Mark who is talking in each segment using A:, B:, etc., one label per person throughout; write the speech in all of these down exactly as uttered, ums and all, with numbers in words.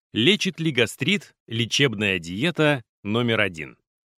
A: Лечит ли гастрит лечебная диета номер один?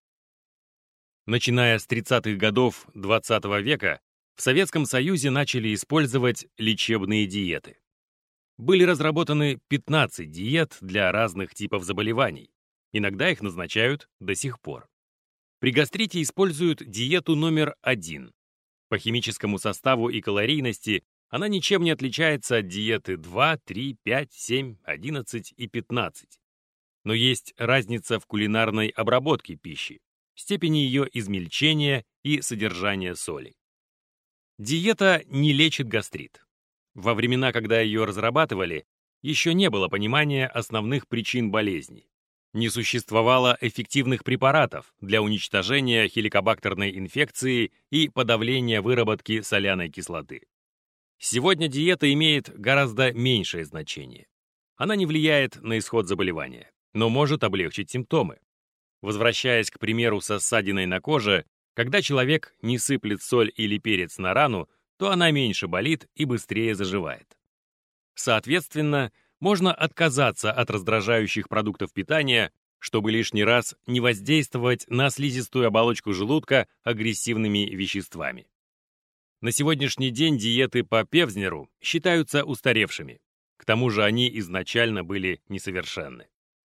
A: Начиная с тридцатых годов двадцатого века в Советском Союзе начали использовать лечебные диеты. Были разработаны пятнадцать диет для разных типов заболеваний. Иногда их назначают до сих пор. При гастрите используют диету номер один. По химическому составу и калорийности она ничем не отличается от диеты два, три, пять, семь, одиннадцать и пятнадцать. Но есть разница в кулинарной обработке пищи, степени ее измельчения и содержания соли. Диета не лечит гастрит. Во времена, когда ее разрабатывали, еще не было понимания основных причин болезни. Не существовало эффективных препаратов для уничтожения хеликобактерной инфекции и подавления выработки соляной кислоты. Сегодня диета имеет гораздо меньшее значение. Она не влияет на исход заболевания, но может облегчить симптомы. Возвращаясь к примеру со ссадиной на коже, когда человек не сыплет соль или перец на рану, то она меньше болит и быстрее заживает. Соответственно, можно отказаться от раздражающих продуктов питания, чтобы лишний раз не воздействовать на слизистую оболочку желудка агрессивными веществами. На сегодняшний день диеты по Певзнеру считаются устаревшими. К тому же они изначально были несовершенны.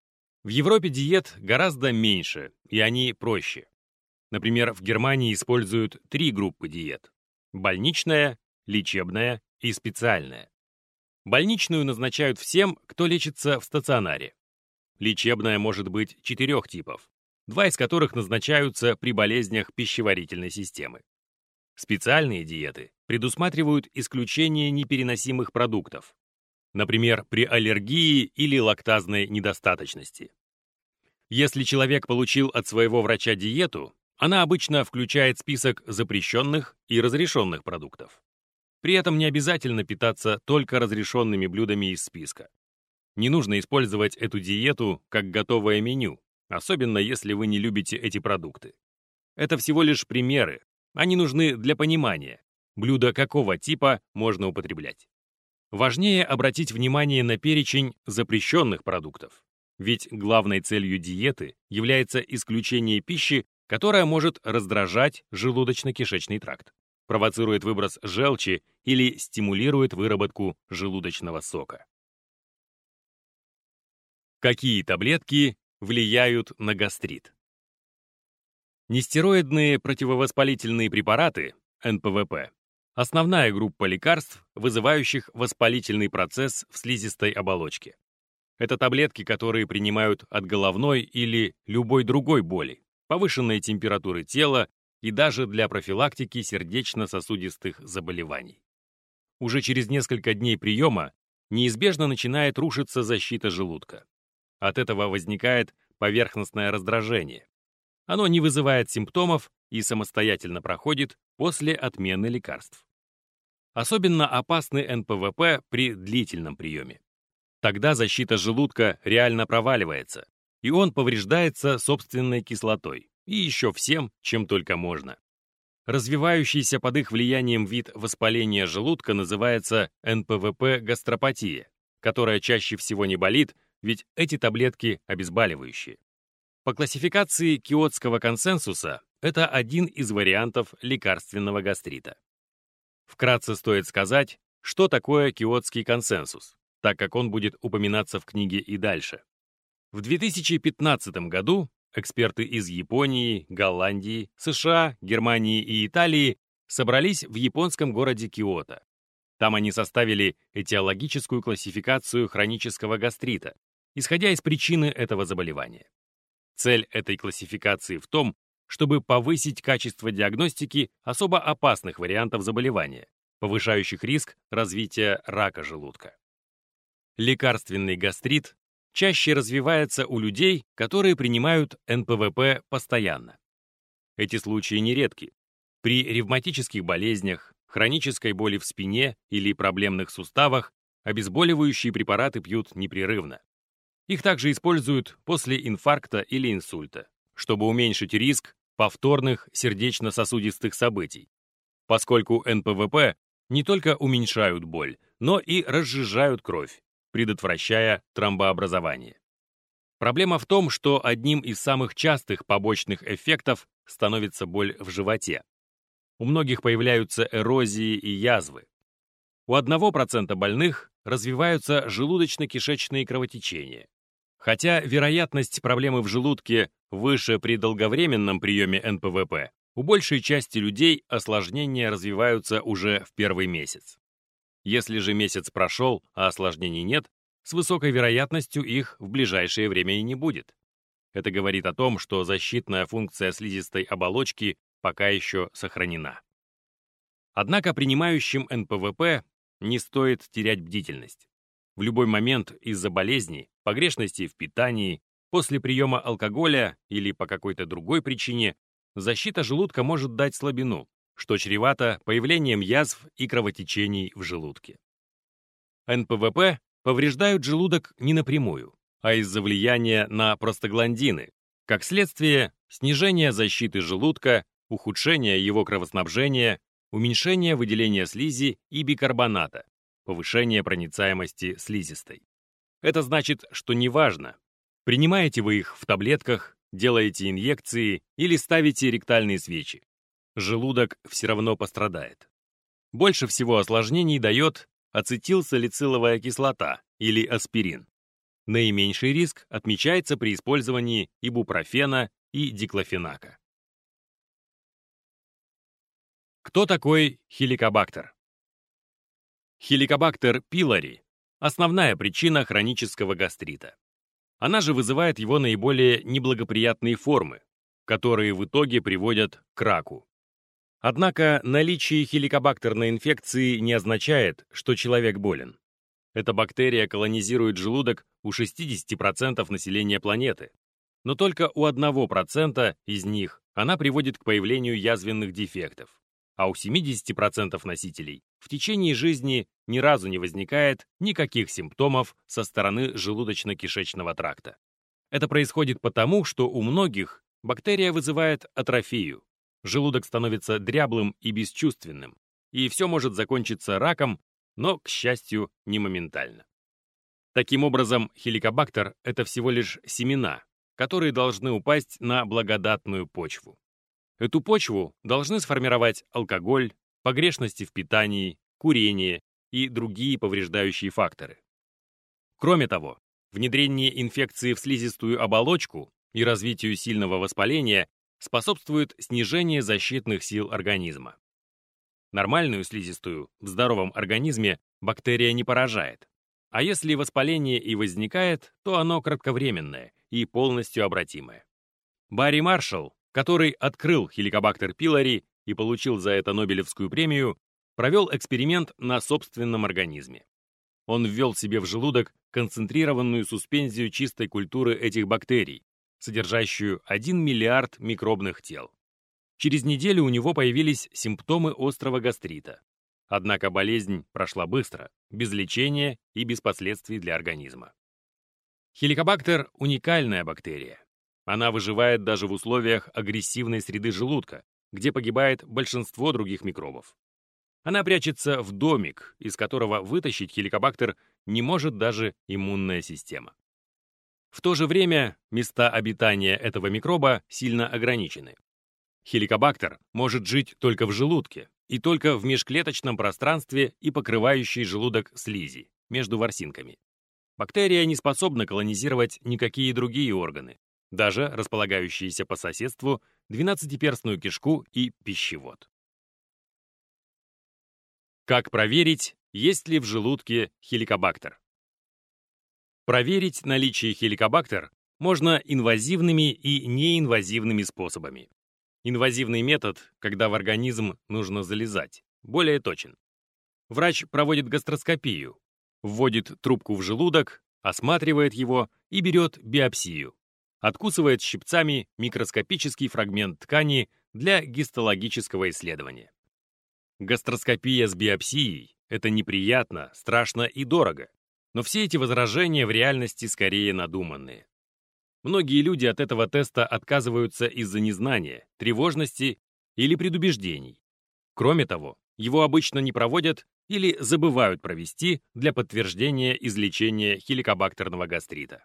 A: В Европе диет гораздо меньше, и они проще. Например, в Германии используют три группы диет: больничная, лечебная и специальная. Больничную назначают всем, кто лечится в стационаре. Лечебная может быть четырех типов, два из которых назначаются при болезнях пищеварительной системы. Специальные диеты предусматривают исключение непереносимых продуктов, например, при аллергии или лактазной недостаточности. Если человек получил от своего врача диету, она обычно включает список запрещенных и разрешенных продуктов. При этом не обязательно питаться только разрешенными блюдами из списка. Не нужно использовать эту диету как готовое меню, особенно если вы не любите эти продукты. Это всего лишь примеры. Они нужны для понимания, блюда какого типа можно употреблять. Важнее обратить внимание на перечень запрещенных продуктов, ведь главной целью диеты является исключение пищи, которая может раздражать желудочно-кишечный тракт, провоцирует выброс желчи или стимулирует выработку желудочного сока. Какие таблетки влияют на гастрит? Нестероидные противовоспалительные препараты, эн пэ вэ пэ, основная группа лекарств, вызывающих воспалительный процесс в слизистой оболочке. Это таблетки, которые принимают от головной или любой другой боли, повышенной температуры тела и даже для профилактики сердечно-сосудистых заболеваний. Уже через несколько дней приема неизбежно начинает рушиться защита желудка. От этого возникает поверхностное раздражение. Оно не вызывает симптомов и самостоятельно проходит после отмены лекарств. Особенно опасны эн пэ вэ пэ при длительном приеме. Тогда защита желудка реально проваливается, и он повреждается собственной кислотой и еще всем, чем только можно. Развивающийся под их влиянием вид воспаления желудка называется эн пэ вэ пэ-гастропатия, которая чаще всего не болит, ведь эти таблетки обезболивающие. По классификации Киотского консенсуса это один из вариантов лекарственного гастрита. Вкратце стоит сказать, что такое Киотский консенсус, так как он будет упоминаться в книге и дальше. В две тысячи пятнадцатом году эксперты из Японии, Голландии, США, Германии и Италии собрались в японском городе Киото. Там они составили этиологическую классификацию хронического гастрита, исходя из причины этого заболевания. Цель этой классификации в том, чтобы повысить качество диагностики особо опасных вариантов заболевания, повышающих риск развития рака желудка. Лекарственный гастрит чаще развивается у людей, которые принимают эн пэ вэ пэ постоянно. Эти случаи нередки. При ревматических болезнях, хронической боли в спине или проблемных суставах обезболивающие препараты пьют непрерывно. Их также используют после инфаркта или инсульта, чтобы уменьшить риск повторных сердечно-сосудистых событий, поскольку эн пэ вэ пэ не только уменьшают боль, но и разжижают кровь, предотвращая тромбообразование. Проблема в том, что одним из самых частых побочных эффектов становится боль в животе. У многих появляются эрозии и язвы. У одного процента больных развиваются желудочно-кишечные кровотечения. Хотя вероятность проблемы в желудке выше при долговременном приеме эн пэ вэ пэ, у большей части людей осложнения развиваются уже в первый месяц. Если же месяц прошел, а осложнений нет, с высокой вероятностью их в ближайшее время и не будет. Это говорит о том, что защитная функция слизистой оболочки пока еще сохранена. Однако принимающим эн пэ вэ пэ не стоит терять бдительность. В любой момент из-за болезни, погрешности в питании, после приема алкоголя или по какой-то другой причине защита желудка может дать слабину, что чревато появлением язв и кровотечений в желудке. эн пэ вэ пэ повреждают желудок не напрямую, а из-за влияния на простагландины, как следствие снижения защиты желудка, ухудшения его кровоснабжения, уменьшения выделения слизи и бикарбоната, повышение проницаемости слизистой. Это значит, что неважно, принимаете вы их в таблетках, делаете инъекции или ставите ректальные свечи, желудок все равно пострадает. Больше всего осложнений дает ацетилсалициловая кислота или аспирин. Наименьший риск отмечается при использовании ибупрофена и диклофенака. Кто такой хеликобактер? Хеликобактер пилори – основная причина хронического гастрита. Она же вызывает его наиболее неблагоприятные формы, которые в итоге приводят к раку. Однако наличие хеликобактерной инфекции не означает, что человек болен. Эта бактерия колонизирует желудок у шестидесяти процентов населения планеты, но только у одного процента из них она приводит к появлению язвенных дефектов, а у семидесяти процентов носителей в течение жизни ни разу не возникает никаких симптомов со стороны желудочно-кишечного тракта. Это происходит потому, что у многих бактерия вызывает атрофию, желудок становится дряблым и бесчувственным, и все может закончиться раком, но, к счастью, не моментально. Таким образом, хеликобактер – это всего лишь семена, которые должны упасть на благодатную почву. Эту почву должны сформировать алкоголь, погрешности в питании, курение и другие повреждающие факторы. Кроме того, внедрение инфекции в слизистую оболочку и развитию сильного воспаления способствует снижению защитных сил организма. Нормальную слизистую в здоровом организме бактерия не поражает, а если воспаление и возникает, то оно кратковременное и полностью обратимое. Барри Маршалл, который открыл хеликобактер пилори и получил за это Нобелевскую премию, провел эксперимент на собственном организме. Он ввел себе в желудок концентрированную суспензию чистой культуры этих бактерий, содержащую один миллиард микробных тел. Через неделю у него появились симптомы острого гастрита. Однако болезнь прошла быстро, без лечения и без последствий для организма. Хеликобактер – уникальная бактерия. Она выживает даже в условиях агрессивной среды желудка, где погибает большинство других микробов. Она прячется в домик, из которого вытащить хеликобактер не может даже иммунная система. В то же время места обитания этого микроба сильно ограничены. Хеликобактер может жить только в желудке и только в межклеточном пространстве и покрывающей желудок слизи, между ворсинками. Бактерия не способна колонизировать никакие другие органы, даже располагающиеся по соседству двенадцатиперстную кишку и пищевод. Как проверить, есть ли в желудке хеликобактер? Проверить наличие хеликобактер можно инвазивными и неинвазивными способами. Инвазивный метод, когда в организм нужно залезать, более точен. Врач проводит гастроскопию, вводит трубку в желудок, осматривает его и берет биопсию. Откусывает щипцами микроскопический фрагмент ткани для гистологического исследования. Гастроскопия с биопсией – это неприятно, страшно и дорого, но все эти возражения в реальности скорее надуманные. Многие люди от этого теста отказываются из-за незнания, тревожности или предубеждений. Кроме того, Его обычно не проводят или забывают провести для подтверждения излечения хеликобактерного гастрита.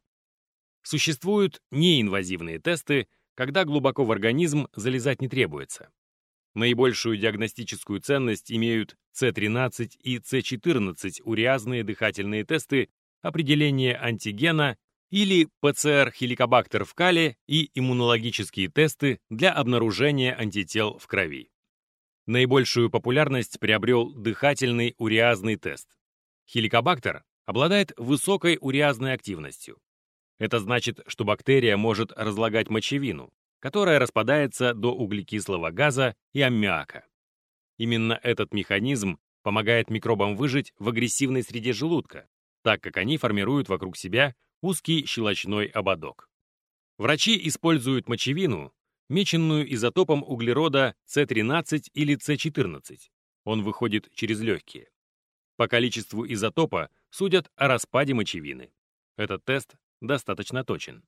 A: Существуют неинвазивные тесты, когда глубоко в организм залезать не требуется. Наибольшую диагностическую ценность имеют С тринадцать и С четырнадцать уреазные дыхательные тесты определения антигена или П Ц Р хеликобактер в кале и иммунологические тесты для обнаружения антител в крови. Наибольшую популярность приобрел дыхательный уреазный тест. Хеликобактер обладает высокой уреазной активностью. Это значит, что бактерия может разлагать мочевину, которая распадается до углекислого газа и аммиака. Именно этот механизм помогает микробам выжить в агрессивной среде желудка, так как они формируют вокруг себя узкий щелочной ободок. Врачи используют мочевину, меченную изотопом углерода С тринадцать или С четырнадцать. Он выходит через легкие. По количеству изотопа судят о распаде мочевины. Этот тест достаточно точен.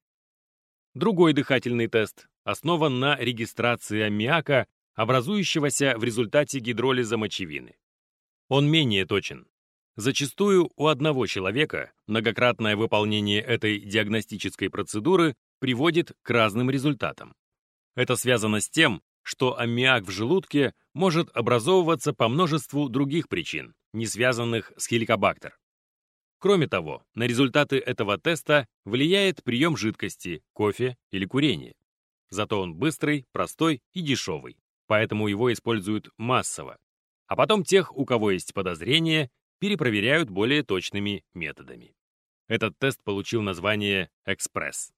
A: Другой дыхательный тест основан на регистрации аммиака, образующегося в результате гидролиза мочевины. Он менее точен. Зачастую у одного человека многократное выполнение этой диагностической процедуры приводит к разным результатам. Это связано с тем, что аммиак в желудке может образовываться по множеству других причин, не связанных с хеликобактер. Кроме того, на результаты этого теста влияет прием жидкости, кофе или курение. Зато он быстрый, простой и дешевый, поэтому его используют массово. А потом тех, у кого есть подозрения, перепроверяют более точными методами. Этот тест получил название «Экспресс».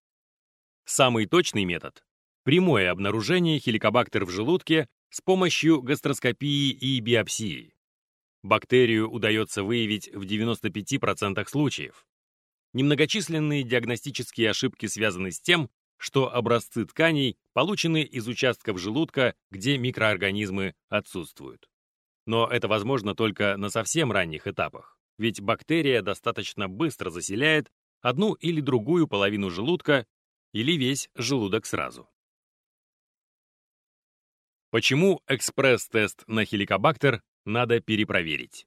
A: Самый точный метод – прямое обнаружение хеликобактер в желудке с помощью гастроскопии и биопсии. Бактерию удается выявить в девяноста пяти процентах случаев. Немногочисленные диагностические ошибки связаны с тем, что образцы тканей получены из участков желудка, где микроорганизмы отсутствуют. Но это возможно только на совсем ранних этапах, ведь бактерия достаточно быстро заселяет одну или другую половину желудка или весь желудок сразу. Почему экспресс-тест на хеликобактер надо перепроверить?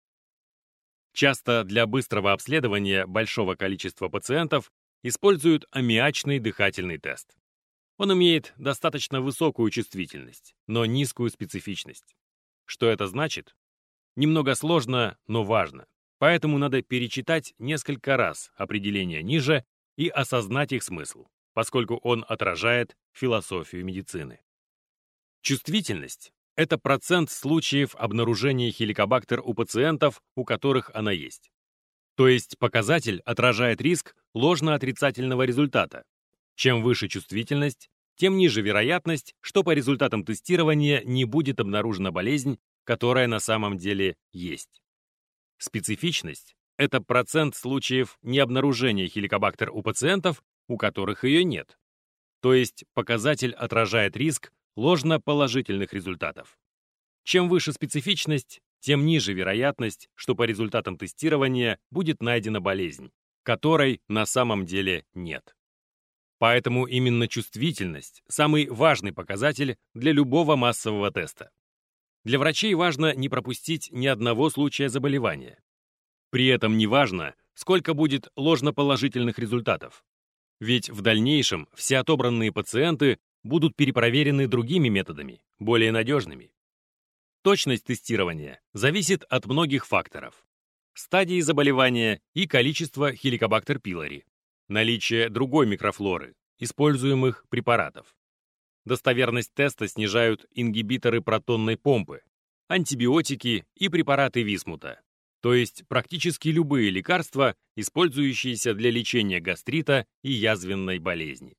A: Часто для быстрого обследования большого количества пациентов используют аммиачный дыхательный тест. Он имеет достаточно высокую чувствительность, но низкую специфичность. Что это значит? Немного сложно, но важно. Поэтому надо перечитать несколько раз определения ниже и осознать их смысл, поскольку он отражает философию медицины. Чувствительность – это процент случаев обнаружения хеликобактер у пациентов, у которых она есть. То есть показатель отражает риск ложно-отрицательного результата. Чем выше чувствительность, тем ниже вероятность, что по результатам тестирования не будет обнаружена болезнь, которая на самом деле есть. Специфичность – это процент случаев необнаружения хеликобактер у пациентов, у которых ее нет. То есть показатель отражает риск ложноположительных результатов. Чем выше специфичность, тем ниже вероятность, что по результатам тестирования будет найдена болезнь, которой на самом деле нет. Поэтому именно чувствительность – самый важный показатель для любого массового теста. Для врачей важно не пропустить ни одного случая заболевания. При этом не важно, сколько будет ложноположительных результатов. Ведь в дальнейшем все отобранные пациенты будут перепроверены другими методами, более надежными. Точность тестирования зависит от многих факторов: стадии заболевания и количества Helicobacter pylori, наличие другой микрофлоры, используемых препаратов. Достоверность теста снижают ингибиторы протонной помпы, антибиотики и препараты висмута, то есть практически любые лекарства, использующиеся для лечения гастрита и язвенной болезни.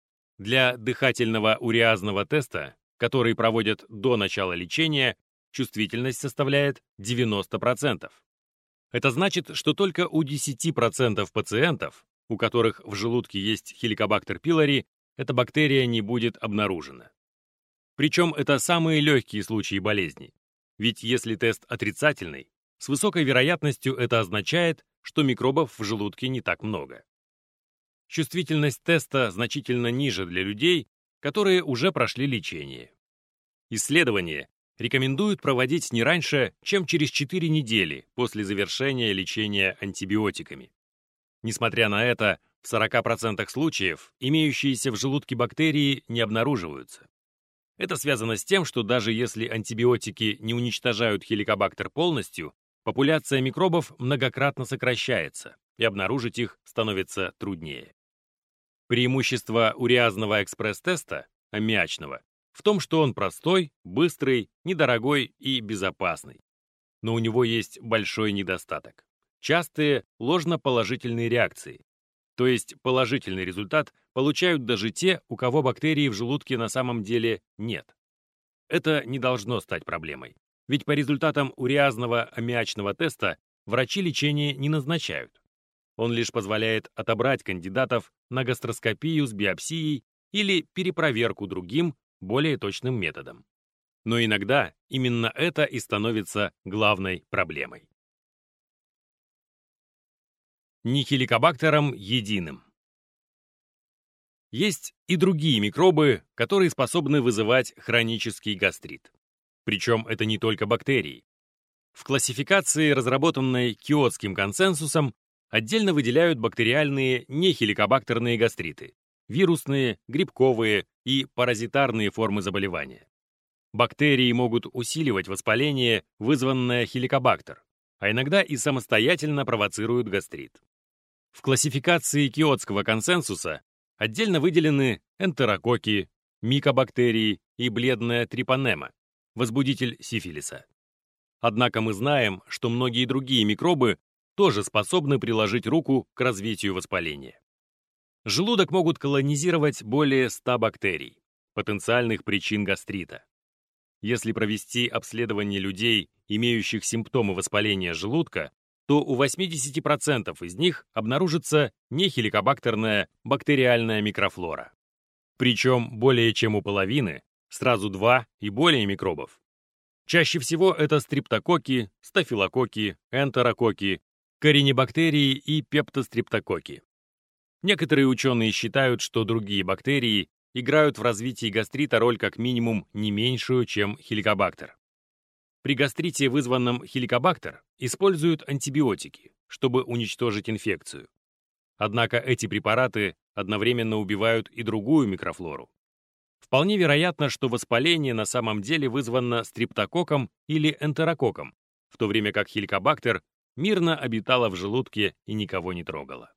A: Для дыхательного уреазного теста, который проводят до начала лечения, чувствительность составляет девяносто процентов. Это значит, что только у десяти процентов пациентов, у которых в желудке есть Helicobacter pylori, эта бактерия не будет обнаружена. Причем это самые легкие случаи болезни. Ведь если тест отрицательный, с высокой вероятностью это означает, что микробов в желудке не так много. Чувствительность теста значительно ниже для людей, которые уже прошли лечение. Исследования, рекомендуют проводить не раньше, чем через четыре недели после завершения лечения антибиотиками. Несмотря на это, в сорока процентах случаев имеющиеся в желудке бактерии не обнаруживаются. Это связано с тем, что даже если антибиотики не уничтожают хеликобактер полностью, популяция микробов многократно сокращается, и обнаружить их становится труднее. Преимущество уреазного экспресс-теста, аммиачного, в том, что он простой, быстрый, недорогой и безопасный. Но у него есть большой недостаток. Частые ложноположительные реакции. То есть положительный результат получают даже те, у кого бактерий в желудке на самом деле нет. Это не должно стать проблемой. Ведь по результатам уреазного аммиачного теста врачи лечение не назначают. Он лишь позволяет отобрать кандидатов на гастроскопию с биопсией или перепроверку другим, более точным методом. Но иногда именно это и становится главной проблемой. Не хеликобактером единым. Есть и другие микробы, которые способны вызывать хронический гастрит. Причем это не только бактерии. В классификации, разработанной Киотским консенсусом, отдельно выделяют бактериальные нехеликобактерные гастриты, вирусные, грибковые и паразитарные формы заболевания. Бактерии могут усиливать воспаление, вызванное хеликобактер, а иногда и самостоятельно провоцируют гастрит. В классификации Киотского консенсуса отдельно выделены энтерококки, микобактерии и бледная трипанема, возбудитель сифилиса. Однако мы знаем, что многие другие микробы тоже способны приложить руку к развитию воспаления. Желудок могут колонизировать более ста бактерий, потенциальных причин гастрита. Если провести обследование людей, имеющих симптомы воспаления желудка, то у восьмидесяти процентов из них обнаружится нехеликобактерная бактериальная микрофлора. Причем более чем у половины сразу два и более микробов. Чаще всего это стрептококки, стафилококки, энтерококки, коренебактерии и пептострептококки. Некоторые ученые считают, что другие бактерии играют в развитии гастрита роль как минимум не меньшую, чем хеликобактер. При гастрите, вызванном хеликобактер, используют антибиотики, чтобы уничтожить инфекцию. Однако эти препараты одновременно убивают и другую микрофлору. Вполне вероятно, что воспаление на самом деле вызвано стрептококком или энтерококком, в то время как хеликобактер мирно обитала в желудке и никого не трогала.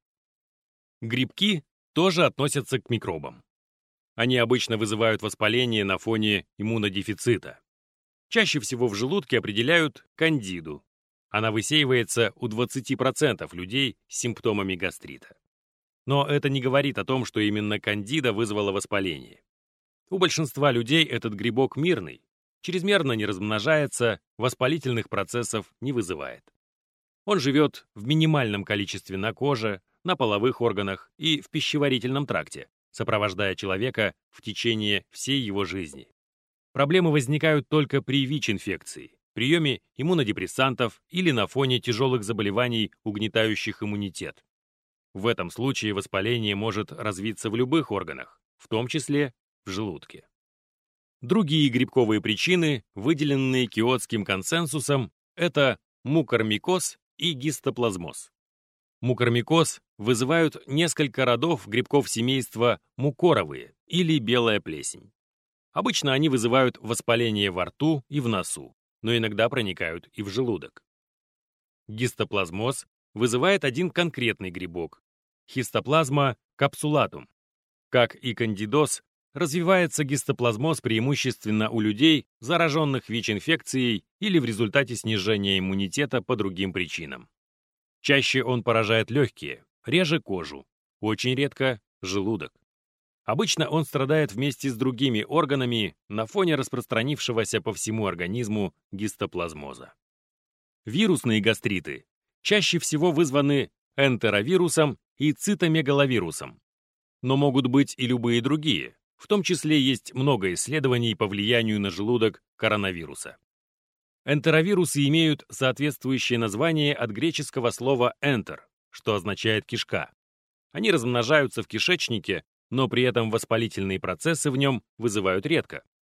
A: Грибки тоже относятся к микробам. Они обычно вызывают воспаление на фоне иммунодефицита. Чаще всего в желудке определяют кандиду. Она высеивается у двадцати процентов людей с симптомами гастрита. Но это не говорит о том, что именно кандида вызвала воспаление. У большинства людей этот грибок мирный, чрезмерно не размножается, воспалительных процессов не вызывает. Он живет в минимальном количестве на коже, на половых органах и в пищеварительном тракте, сопровождая человека в течение всей его жизни. Проблемы возникают только при ВИЧ-инфекции, приеме иммунодепрессантов или на фоне тяжелых заболеваний, угнетающих иммунитет. В этом случае воспаление может развиться в любых органах, в том числе в желудке. Другие грибковые причины, выделенные Киотским консенсусом, это мукормикоз и гистоплазмоз. Мукормикоз вызывают несколько родов грибков семейства мукоровые или белая плесень. Обычно они вызывают воспаление во рту и в носу, но иногда проникают и в желудок. Гистоплазмоз вызывает один конкретный грибок – хистоплазма капсулатум. Как и кандидоз, развивается гистоплазмоз преимущественно у людей, зараженных ВИЧ-инфекцией или в результате снижения иммунитета по другим причинам. Чаще он поражает легкие, реже кожу, очень редко – желудок. Обычно он страдает вместе с другими органами на фоне распространившегося по всему организму гистоплазмоза. Вирусные гастриты чаще всего вызваны энтеровирусом и цитомегаловирусом, но могут быть и любые другие, в том числе есть много исследований по влиянию на желудок коронавируса. Энтеровирусы имеют соответствующее название от греческого слова «enter», что означает «кишка». Они размножаются в кишечнике, но при этом воспалительные процессы в нем вызывают редко.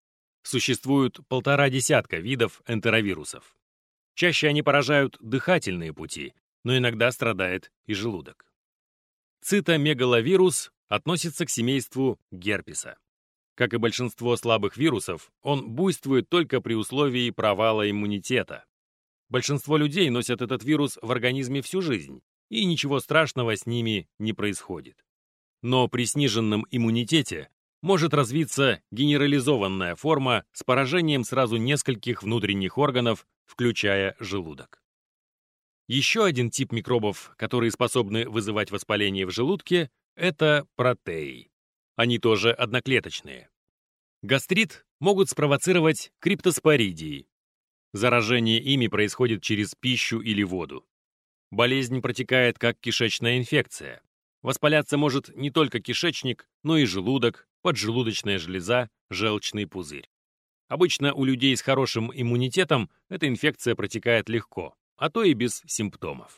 A: Существует полтора десятка видов энтеровирусов. Чаще они поражают дыхательные пути, но иногда страдает и желудок. Цитомегаловирус относится к семейству герпеса. Как и большинство слабых вирусов, он буйствует только при условии провала иммунитета. Большинство людей носят этот вирус в организме всю жизнь, и ничего страшного с ними не происходит. Но при сниженном иммунитете может развиться генерализованная форма с поражением сразу нескольких внутренних органов, включая желудок. Еще один тип микробов, которые способны вызывать воспаление в желудке, это протеи. Они тоже одноклеточные. Гастрит могут спровоцировать криптоспоридии. Заражение ими происходит через пищу или воду. Болезнь протекает как кишечная инфекция. Воспаляться может не только кишечник, но и желудок, поджелудочная железа, желчный пузырь. Обычно у людей с хорошим иммунитетом эта инфекция протекает легко, а то и без симптомов.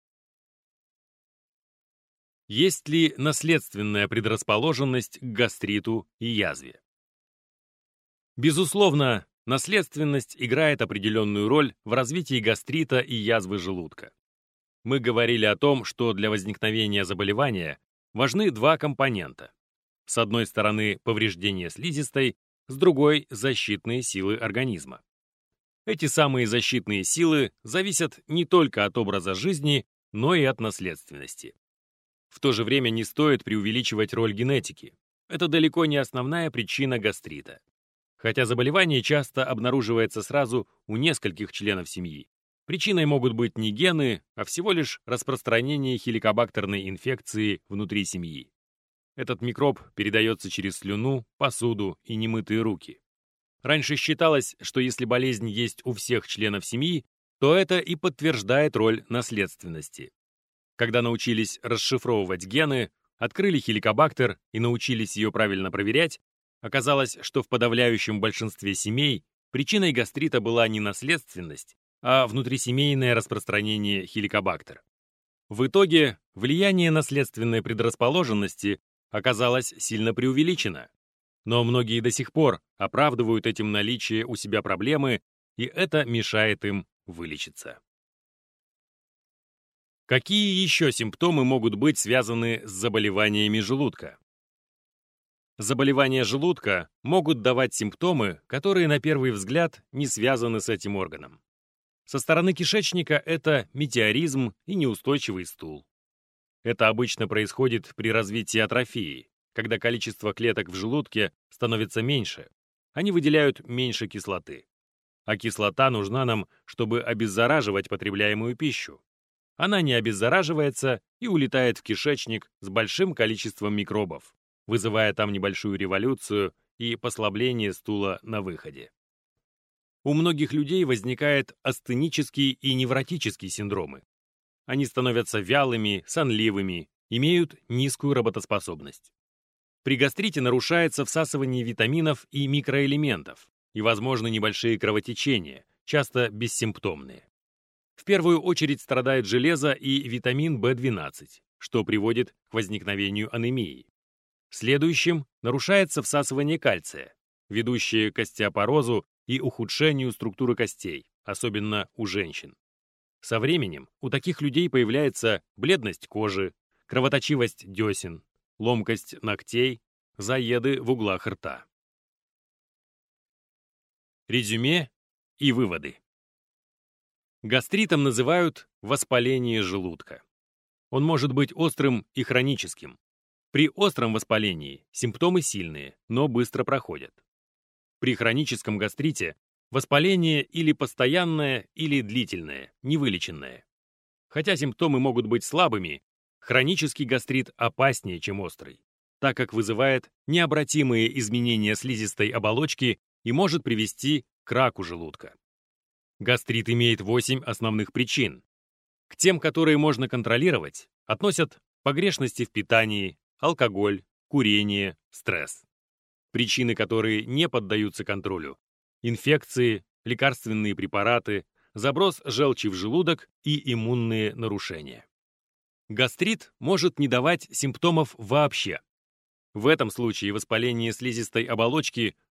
A: Есть ли наследственная предрасположенность к гастриту и язве? Безусловно, наследственность играет определенную роль в развитии гастрита и язвы желудка. Мы говорили о том, что для возникновения заболевания важны два компонента. С одной стороны, повреждение слизистой, с другой – защитные силы организма. Эти самые защитные силы зависят не только от образа жизни, но и от наследственности. В то же время не стоит преувеличивать роль генетики. Это далеко не основная причина гастрита. Хотя заболевание часто обнаруживается сразу у нескольких членов семьи. Причиной могут быть не гены, а всего лишь распространение хеликобактерной инфекции внутри семьи. Этот микроб передается через слюну, посуду и немытые руки. Раньше считалось, что если болезнь есть у всех членов семьи, то это и подтверждает роль наследственности. Когда научились расшифровывать гены, открыли хеликобактер и научились ее правильно проверять, оказалось, что в подавляющем большинстве семей причиной гастрита была не наследственность, а внутрисемейное распространение хеликобактера. В итоге влияние наследственной предрасположенности оказалось сильно преувеличено. Но многие до сих пор оправдывают этим наличие у себя проблемы, и это мешает им вылечиться. Какие еще симптомы могут быть связаны с заболеваниями желудка? Заболевания желудка могут давать симптомы, которые на первый взгляд не связаны с этим органом. Со стороны кишечника это метеоризм и неустойчивый стул. Это обычно происходит при развитии атрофии, когда количество клеток в желудке становится меньше. Они выделяют меньше кислоты. А кислота нужна нам, чтобы обеззараживать потребляемую пищу. Она не обеззараживается и улетает в кишечник с большим количеством микробов, вызывая там небольшую революцию и послабление стула на выходе. У многих людей возникает астенический и невротический синдромы. Они становятся вялыми, сонливыми, имеют низкую работоспособность. При гастрите нарушается всасывание витаминов и микроэлементов, и возможны небольшие кровотечения, часто бессимптомные. В первую очередь страдает железо и витамин бэ двенадцать, что приводит к возникновению анемии. Следующим нарушается всасывание кальция, ведущее к остеопорозу и ухудшению структуры костей, особенно у женщин. Со временем у таких людей появляется бледность кожи, кровоточивость десен, ломкость ногтей, заеды в углах рта. Резюме и выводы. Гастритом называют воспаление желудка. Он может быть острым и хроническим. При остром воспалении симптомы сильные, но быстро проходят. При хроническом гастрите воспаление или постоянное, или длительное, невылеченное. Хотя симптомы могут быть слабыми, хронический гастрит опаснее, чем острый, так как вызывает необратимые изменения слизистой оболочки и может привести к раку желудка. Гастрит имеет восемь основных причин. К тем, которые можно контролировать, относят погрешности в питании, алкоголь, курение, стресс. Причины, которые не поддаются контролю – инфекции, лекарственные препараты, заброс желчи в желудок и иммунные нарушения. Гастрит может не давать симптомов вообще. В этом случае воспаление слизистой оболочки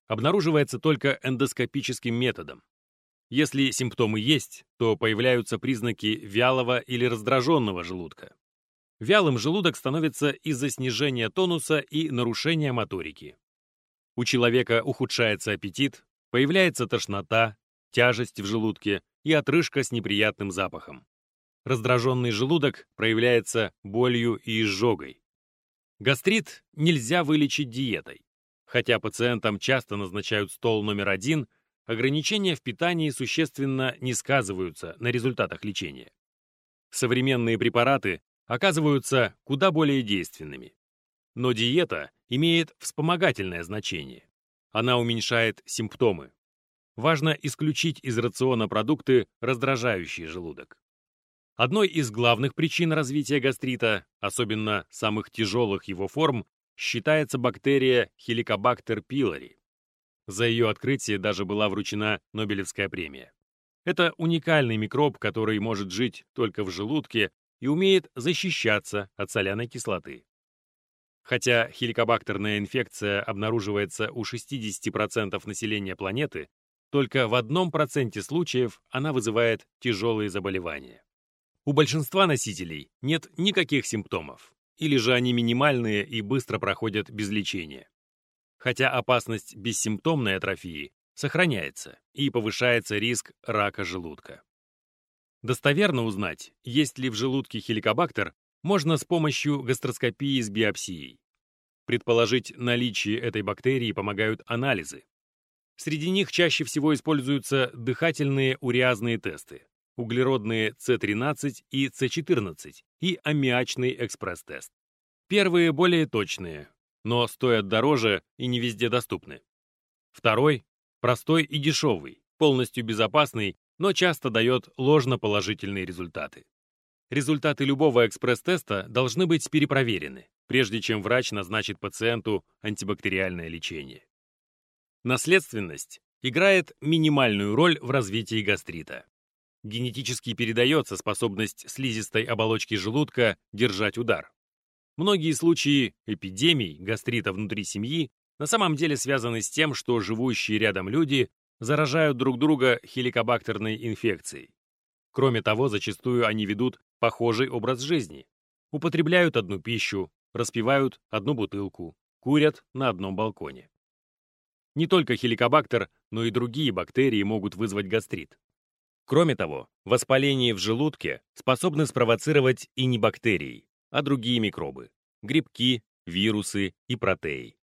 A: обнаруживается только эндоскопическим методом. Если симптомы есть, то появляются признаки вялого или раздраженного желудка. Вялым желудок становится из-за снижения тонуса и нарушения моторики. У человека ухудшается аппетит, появляется тошнота, тяжесть в желудке и отрыжка с неприятным запахом. Раздраженный желудок проявляется болью и изжогой. Гастрит нельзя вылечить диетой. Хотя пациентам часто назначают стол номер один, ограничения в питании существенно не сказываются на результатах лечения. Современные препараты оказываются куда более действенными. Но диета имеет вспомогательное значение. Она уменьшает симптомы. Важно исключить из рациона продукты, раздражающие желудок. Одной из главных причин развития гастрита, особенно самых тяжелых его форм, считается бактерия Helicobacter pylori. За ее открытие даже была вручена Нобелевская премия. Это уникальный микроб, который может жить только в желудке и умеет защищаться от соляной кислоты. Хотя хеликобактерная инфекция обнаруживается у шестидесяти процентов населения планеты, только в одном проценте случаев она вызывает тяжелые заболевания. У большинства носителей нет никаких симптомов, или же они минимальные и быстро проходят без лечения. Хотя опасность бессимптомной атрофии сохраняется и повышается риск рака желудка. Достоверно узнать, есть ли в желудке хеликобактер, можно с помощью гастроскопии с биопсией. Предположить наличие этой бактерии помогают анализы. Среди них чаще всего используются дыхательные уреазные тесты, углеродные С тринадцать и С четырнадцать и аммиачный экспресс-тест. Первые более точные, но стоят дороже и не везде доступны. Второй – простой и дешевый, полностью безопасный, но часто дает ложноположительные результаты. Результаты любого экспресс-теста должны быть перепроверены, прежде чем врач назначит пациенту антибактериальное лечение. Наследственность играет минимальную роль в развитии гастрита. Генетически передается способность слизистой оболочки желудка держать удар. Многие случаи эпидемий гастрита внутри семьи на самом деле связаны с тем, что живущие рядом люди заражают друг друга хеликобактерной инфекцией. Кроме того, зачастую они ведут похожий образ жизни. Употребляют одну пищу, распивают одну бутылку, курят на одном балконе. Не только хеликобактер, но и другие бактерии могут вызвать гастрит. Кроме того, воспаление в желудке способны спровоцировать и не бактерии, а другие микробы – грибки, вирусы и протеи.